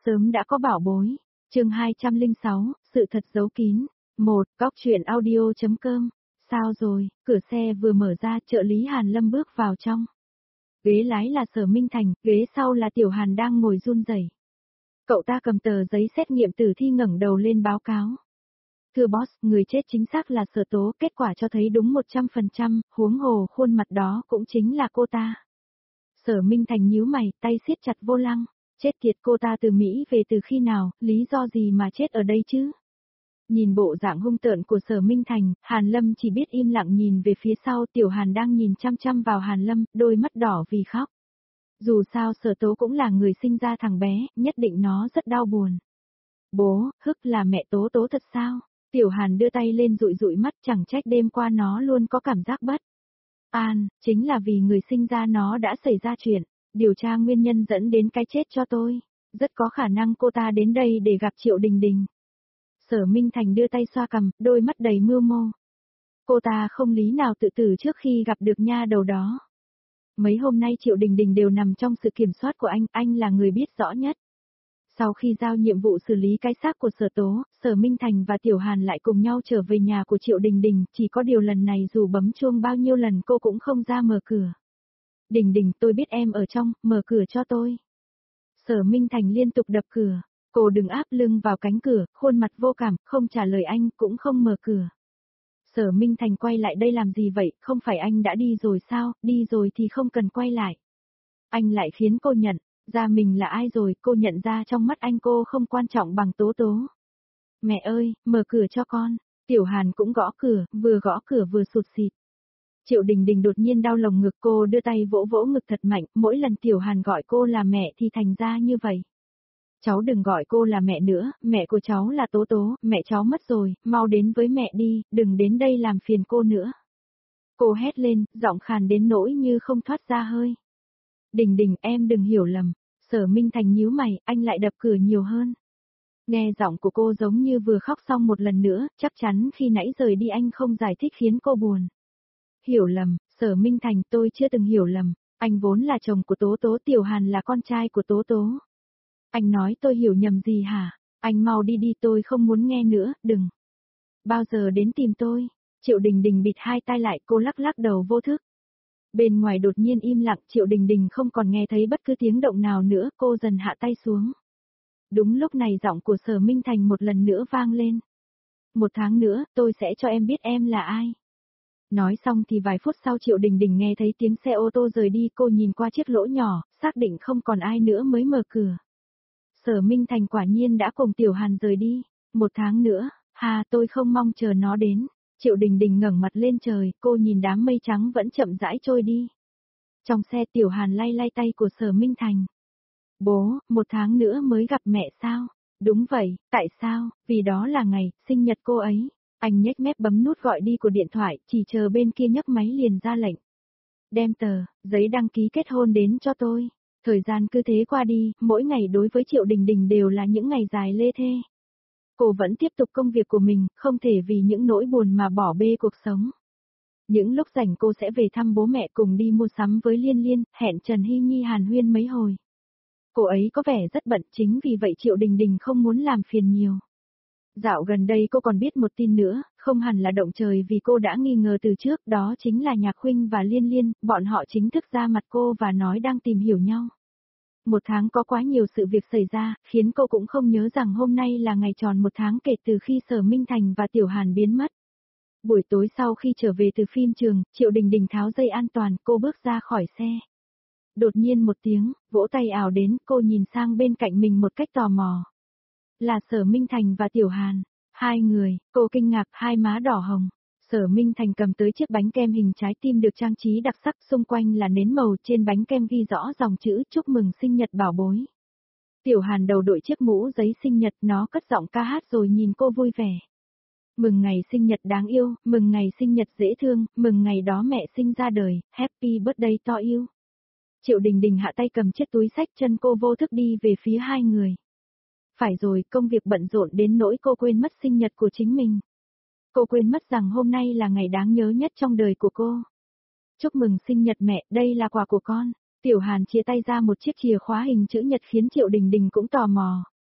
Sớm đã có bảo bối. Chương 206, sự thật giấu kín. 1. Góc truyện audio.com. Sao rồi? Cửa xe vừa mở ra, trợ lý Hàn Lâm bước vào trong. Ghế lái là Sở Minh Thành, ghế sau là Tiểu Hàn đang ngồi run rẩy. Cậu ta cầm tờ giấy xét nghiệm tử thi ngẩng đầu lên báo cáo. Thưa boss, người chết chính xác là Sở Tố, kết quả cho thấy đúng 100%, huống hồ khuôn mặt đó cũng chính là cô ta. Sở Minh Thành nhíu mày, tay siết chặt vô lăng. Chết tiệt, cô ta từ Mỹ về từ khi nào, lý do gì mà chết ở đây chứ? Nhìn bộ dạng hung tợn của Sở Minh Thành, Hàn Lâm chỉ biết im lặng nhìn về phía sau. Tiểu Hàn đang nhìn chăm chăm vào Hàn Lâm, đôi mắt đỏ vì khóc. Dù sao Sở Tố cũng là người sinh ra thằng bé, nhất định nó rất đau buồn. Bố, hức là mẹ Tố Tố thật sao? Tiểu Hàn đưa tay lên dụi dụi mắt, chẳng trách đêm qua nó luôn có cảm giác bất an, chính là vì người sinh ra nó đã xảy ra chuyện. Điều tra nguyên nhân dẫn đến cái chết cho tôi. Rất có khả năng cô ta đến đây để gặp Triệu Đình Đình. Sở Minh Thành đưa tay xoa cằm, đôi mắt đầy mưu mô. Cô ta không lý nào tự tử trước khi gặp được nha đầu đó. Mấy hôm nay Triệu Đình Đình đều nằm trong sự kiểm soát của anh là người biết rõ nhất. Sau khi giao nhiệm vụ xử lý cái xác của Sở Tố, Sở Minh Thành và Tiểu Hàn lại cùng nhau trở về nhà của Triệu Đình Đình, chỉ có điều lần này dù bấm chuông bao nhiêu lần cô cũng không ra mở cửa. Đình Đình, tôi biết em ở trong, mở cửa cho tôi. Sở Minh Thành liên tục đập cửa, cô đừng áp lưng vào cánh cửa, khuôn mặt vô cảm, không trả lời anh, cũng không mở cửa. Sở Minh Thành quay lại đây làm gì vậy, không phải anh đã đi rồi sao, đi rồi thì không cần quay lại. Anh lại khiến cô nhận ra mình là ai rồi, cô nhận ra trong mắt anh cô không quan trọng bằng Tố Tố. Mẹ ơi, mở cửa cho con. Tiểu Hàn cũng gõ cửa, vừa gõ cửa vừa sụt sịt. Triệu Đình Đình đột nhiên đau lồng ngực, cô đưa tay vỗ vỗ ngực thật mạnh, mỗi lần Tiểu Hàn gọi cô là mẹ thì thành ra như vậy. Cháu đừng gọi cô là mẹ nữa, mẹ của cháu là Tố Tố, mẹ cháu mất rồi, mau đến với mẹ đi, đừng đến đây làm phiền cô nữa. Cô hét lên, giọng khàn đến nỗi như không thoát ra hơi. Đình Đình, em đừng hiểu lầm. Sở Minh Thành nhíu mày, anh lại đập cửa nhiều hơn. Nghe giọng của cô giống như vừa khóc xong một lần nữa, chắc chắn khi nãy rời đi anh không giải thích khiến cô buồn. Hiểu lầm, Sở Minh Thành, tôi chưa từng hiểu lầm, anh vốn là chồng của Tố Tố, Tiểu Hàn là con trai của Tố Tố. Anh nói tôi hiểu nhầm gì hả? Anh mau đi đi, tôi không muốn nghe nữa, đừng. Bao giờ đến tìm tôi? Triệu Đình Đình bịt hai tai lại, cô lắc lắc đầu vô thức. Bên ngoài đột nhiên im lặng, Triệu Đình Đình không còn nghe thấy bất cứ tiếng động nào nữa, cô dần hạ tay xuống. Đúng lúc này giọng của Sở Minh Thành một lần nữa vang lên. 1 tháng nữa, tôi sẽ cho em biết em là ai. Nói xong thì vài phút sau Triệu Đình Đình nghe thấy tiếng xe ô tô rời đi, cô nhìn qua chiếc lỗ nhỏ, xác định không còn ai nữa mới mở cửa. Sở Minh Thành quả nhiên đã cùng Tiểu Hàn rời đi. 1 tháng nữa, tôi không mong chờ nó đến. Triệu Đình Đình ngẩng mặt lên trời, cô nhìn đám mây trắng vẫn chậm rãi trôi đi. Trong xe Tiểu Hàn lay lay tay của Sở Minh Thành. Bố, 1 tháng nữa mới gặp mẹ sao? Đúng vậy, tại sao? Vì đó là ngày sinh nhật cô ấy. Anh nhếch mép bấm nút gọi đi của điện thoại, chỉ chờ bên kia nhấc máy liền ra lệnh. Đem tờ giấy đăng ký kết hôn đến cho tôi. Thời gian cứ thế qua đi, mỗi ngày đối với Triệu Đình Đình đều là những ngày dài lê thê. Cô vẫn tiếp tục công việc của mình, không thể vì những nỗi buồn mà bỏ bê cuộc sống. Những lúc rảnh cô sẽ về thăm bố mẹ, cùng đi mua sắm với Liên Liên, hẹn Trần Hy Nhi hàn huyên mấy hồi. Cô ấy có vẻ rất bận, chính vì vậy Triệu Đình Đình không muốn làm phiền nhiều. Dạo gần đây cô còn biết một tin nữa, không hẳn là động trời vì cô đã nghi ngờ từ trước, đó chính là Nhạc Huynh và Liên Liên, bọn họ chính thức ra mặt cô và nói đang tìm hiểu nhau. 1 tháng có quá nhiều sự việc xảy ra, khiến cô cũng không nhớ rằng hôm nay là ngày tròn 1 tháng kể từ khi Sở Minh Thành và Tiểu Hàn biến mất. Buổi tối sau khi trở về từ phim trường, Triệu Đình Đình tháo dây an toàn, cô bước ra khỏi xe. Đột nhiên một tiếng, vỗ tay ảo đến, cô nhìn sang bên cạnh mình một cách tò mò. Là Sở Minh Thành và Tiểu Hàn. Hai người, cô kinh ngạc, hai má đỏ hồng. Sở Minh Thành cầm tới chiếc bánh kem hình trái tim được trang trí đặc sắc, xung quanh là nến màu, trên bánh kem ghi rõ dòng chữ chúc mừng sinh nhật bảo bối. Tiểu Hàn đầu đội chiếc mũ giấy sinh nhật, nó cất giọng ca hát rồi nhìn cô vui vẻ. Mừng ngày sinh nhật đáng yêu, mừng ngày sinh nhật dễ thương, mừng ngày đó mẹ sinh ra đời, happy birthday to you. Triệu Đình Đình hạ tay cầm chiếc túi xách, chân cô vô thức đi về phía hai người. Phải rồi, công việc bận rộn đến nỗi cô quên mất sinh nhật của chính mình. Cô quên mất rằng hôm nay là ngày đáng nhớ nhất trong đời của cô. Chúc mừng sinh nhật mẹ, đây là quà của con. Tiểu Hàn chia tay ra một chiếc chìa khóa hình chữ nhật khiến Triệu Đình Đình cũng tò mò.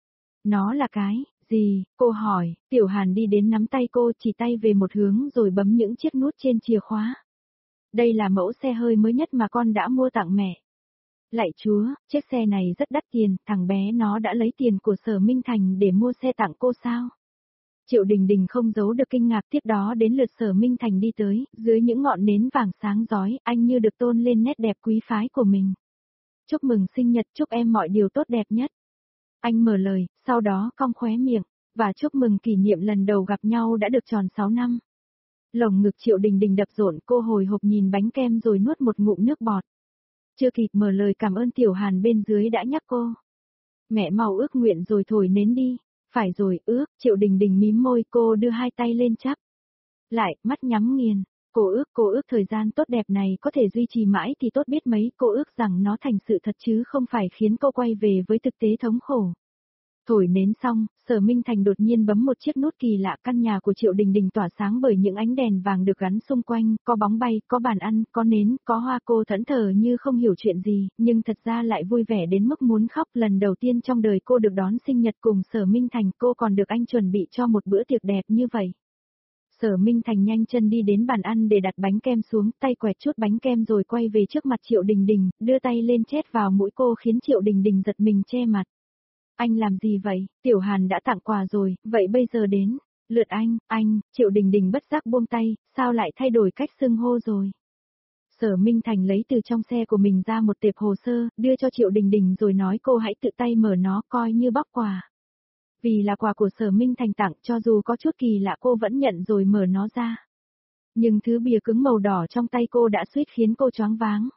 Nó là cái, gì, cô hỏi, Tiểu Hàn đi đến nắm tay cô chỉ tay về một hướng rồi bấm những chiếc nút trên chìa khóa. Đây là mẫu xe hơi mới nhất mà con đã mua tặng mẹ. Lạy Chúa, chiếc xe này rất đắt tiền, thằng bé nó đã lấy tiền của Sở Minh Thành để mua xe tặng cô sao? Triệu Đình Đình không giấu được kinh ngạc, tiếp đó đến lượt Sở Minh Thành đi tới, dưới những ngọn nến vàng sáng rói, anh như được tôn lên nét đẹp quý phái của mình. Chúc mừng sinh nhật, chúc em mọi điều tốt đẹp nhất. Anh mở lời, sau đó cong khóe miệng, và chúc mừng kỷ niệm lần đầu gặp nhau đã được tròn 6 năm. Lồng ngực Triệu Đình Đình đập rộn, cô hồi hộp nhìn bánh kem rồi nuốt một ngụm nước bọt. Chưa kịp mở lời cảm ơn, Tiểu Hàn bên dưới đã nhắc cô. Mẹ mau ước nguyện rồi thổi nến đi. Phải rồi, ước, Triệu Đình Đình mím môi, cô đưa hai tay lên chắp. Lại, mắt nhắm nghiền. Cô ước thời gian tốt đẹp này có thể duy trì mãi thì tốt biết mấy, cô ước rằng nó thành sự thật chứ không phải khiến cô quay về với thực tế thống khổ. Thổi nến xong, Sở Minh Thành đột nhiên bấm một chiếc nút kỳ lạ, căn nhà của Triệu Đình Đình tỏa sáng bởi những ánh đèn vàng được gắn xung quanh, có bóng bay, có bàn ăn, có nến, có hoa, cô thẫn thờ như không hiểu chuyện gì, nhưng thật ra lại vui vẻ đến mức muốn khóc, lần đầu tiên trong đời cô được đón sinh nhật cùng Sở Minh Thành, cô còn được anh chuẩn bị cho một bữa tiệc đẹp như vậy. Sở Minh Thành nhanh chân đi đến bàn ăn để đặt bánh kem xuống, tay quẹt chút bánh kem rồi quay về trước mặt Triệu Đình Đình, đưa tay lên chét vào mũi cô khiến Triệu Đình Đình giật mình che mặt. Anh làm gì vậy? Tiểu Hàn đã tặng quà rồi, vậy bây giờ đến lượt anh, Triệu Đình Đình bất giác buông tay, sao lại thay đổi cách xưng hô rồi? Sở Minh Thành lấy từ trong xe của mình ra một tệp hồ sơ, đưa cho Triệu Đình Đình rồi nói cô hãy tự tay mở nó coi như bóc quà. Vì là quà của Sở Minh Thành tặng, cho dù có chút kỳ lạ cô vẫn nhận rồi mở nó ra. Nhưng thứ bìa cứng màu đỏ trong tay cô đã suýt khiến cô choáng váng.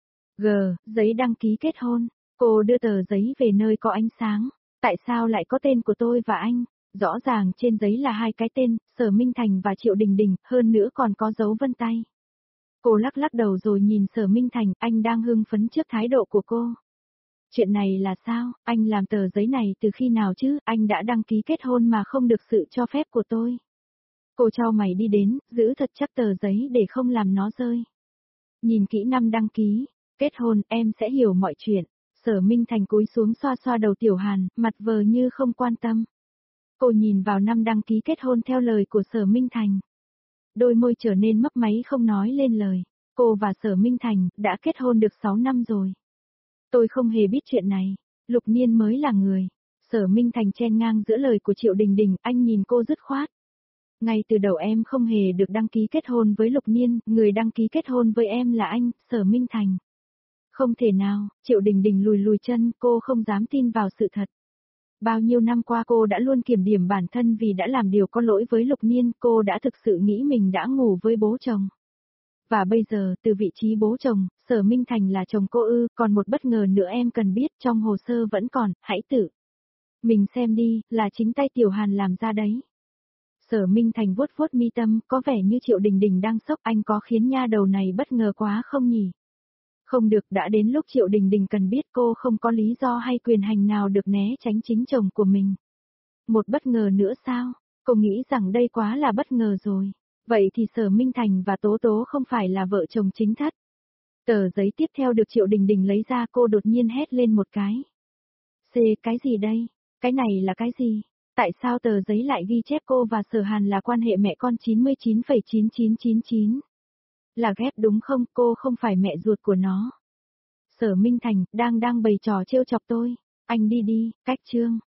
Giấy đăng ký kết hôn. Cô đưa tờ giấy về nơi có ánh sáng. Tại sao lại có tên của tôi và anh? Rõ ràng trên giấy là hai cái tên, Sở Minh Thành và Triệu Đình Đình, hơn nữa còn có dấu vân tay. Cô lắc lắc đầu rồi nhìn Sở Minh Thành, anh đang hưng phấn trước thái độ của cô. Chuyện này là sao? Anh làm tờ giấy này từ khi nào chứ? Anh đã đăng ký kết hôn mà không được sự cho phép của tôi. Cô chau mày đi đến, giữ thật chắc tờ giấy để không làm nó rơi. Nhìn kỹ năm đăng ký, kết hôn, em sẽ hiểu mọi chuyện. Sở Minh Thành cúi xuống xoa xoa đầu Tiểu Hàn, mặt vờ như không quan tâm. Cô nhìn vào năm đăng ký kết hôn theo lời của Sở Minh Thành. Đôi môi trở nên mấp máy không nói lên lời. Cô và Sở Minh Thành đã kết hôn được 6 năm rồi. Tôi không hề biết chuyện này. Lục Niên mới là người. Sở Minh Thành chen ngang giữa lời của Triệu Đình Đình, anh nhìn cô dứt khoát. Ngay từ đầu em không hề được đăng ký kết hôn với Lục Niên, người đăng ký kết hôn với em là anh, Sở Minh Thành. Không thể nào, Triệu Đình Đình lùi lùi chân, cô không dám tin vào sự thật. Bao nhiêu năm qua cô đã luôn kiểm điểm bản thân vì đã làm điều có lỗi với Lục Niên, cô đã thực sự nghĩ mình đã ngủ với bố chồng. Và bây giờ, từ vị trí bố chồng, Sở Minh Thành là chồng cô ư, còn một bất ngờ nữa em cần biết, trong hồ sơ vẫn còn, hãy tự mình xem đi, là chính tay Tiểu Hàn làm ra đấy. Sở Minh Thành vuốt vuốt mi tâm, có vẻ như Triệu Đình Đình đang sốc, anh có khiến nha đầu này bất ngờ quá không nhỉ? Không được, đã đến lúc Triệu Đình Đình cần biết, cô không có lý do hay quyền hành nào được né tránh chính chồng của mình. Một bất ngờ nữa sao? Cô nghĩ rằng đây quá là bất ngờ rồi. Vậy thì Sở Minh Thành và Tố Tố không phải là vợ chồng chính thất. Tờ giấy tiếp theo được Triệu Đình Đình lấy ra, cô đột nhiên hét lên một cái. Cái gì đây? Cái này là cái gì? Tại sao tờ giấy lại ghi chép cô và Sở Hàn là quan hệ mẹ con 99,9999? Là ghép đúng không? Cô không phải mẹ ruột của nó. Sở Minh Thành đang bày trò trêu chọc tôi. Anh đi đi, cách chương.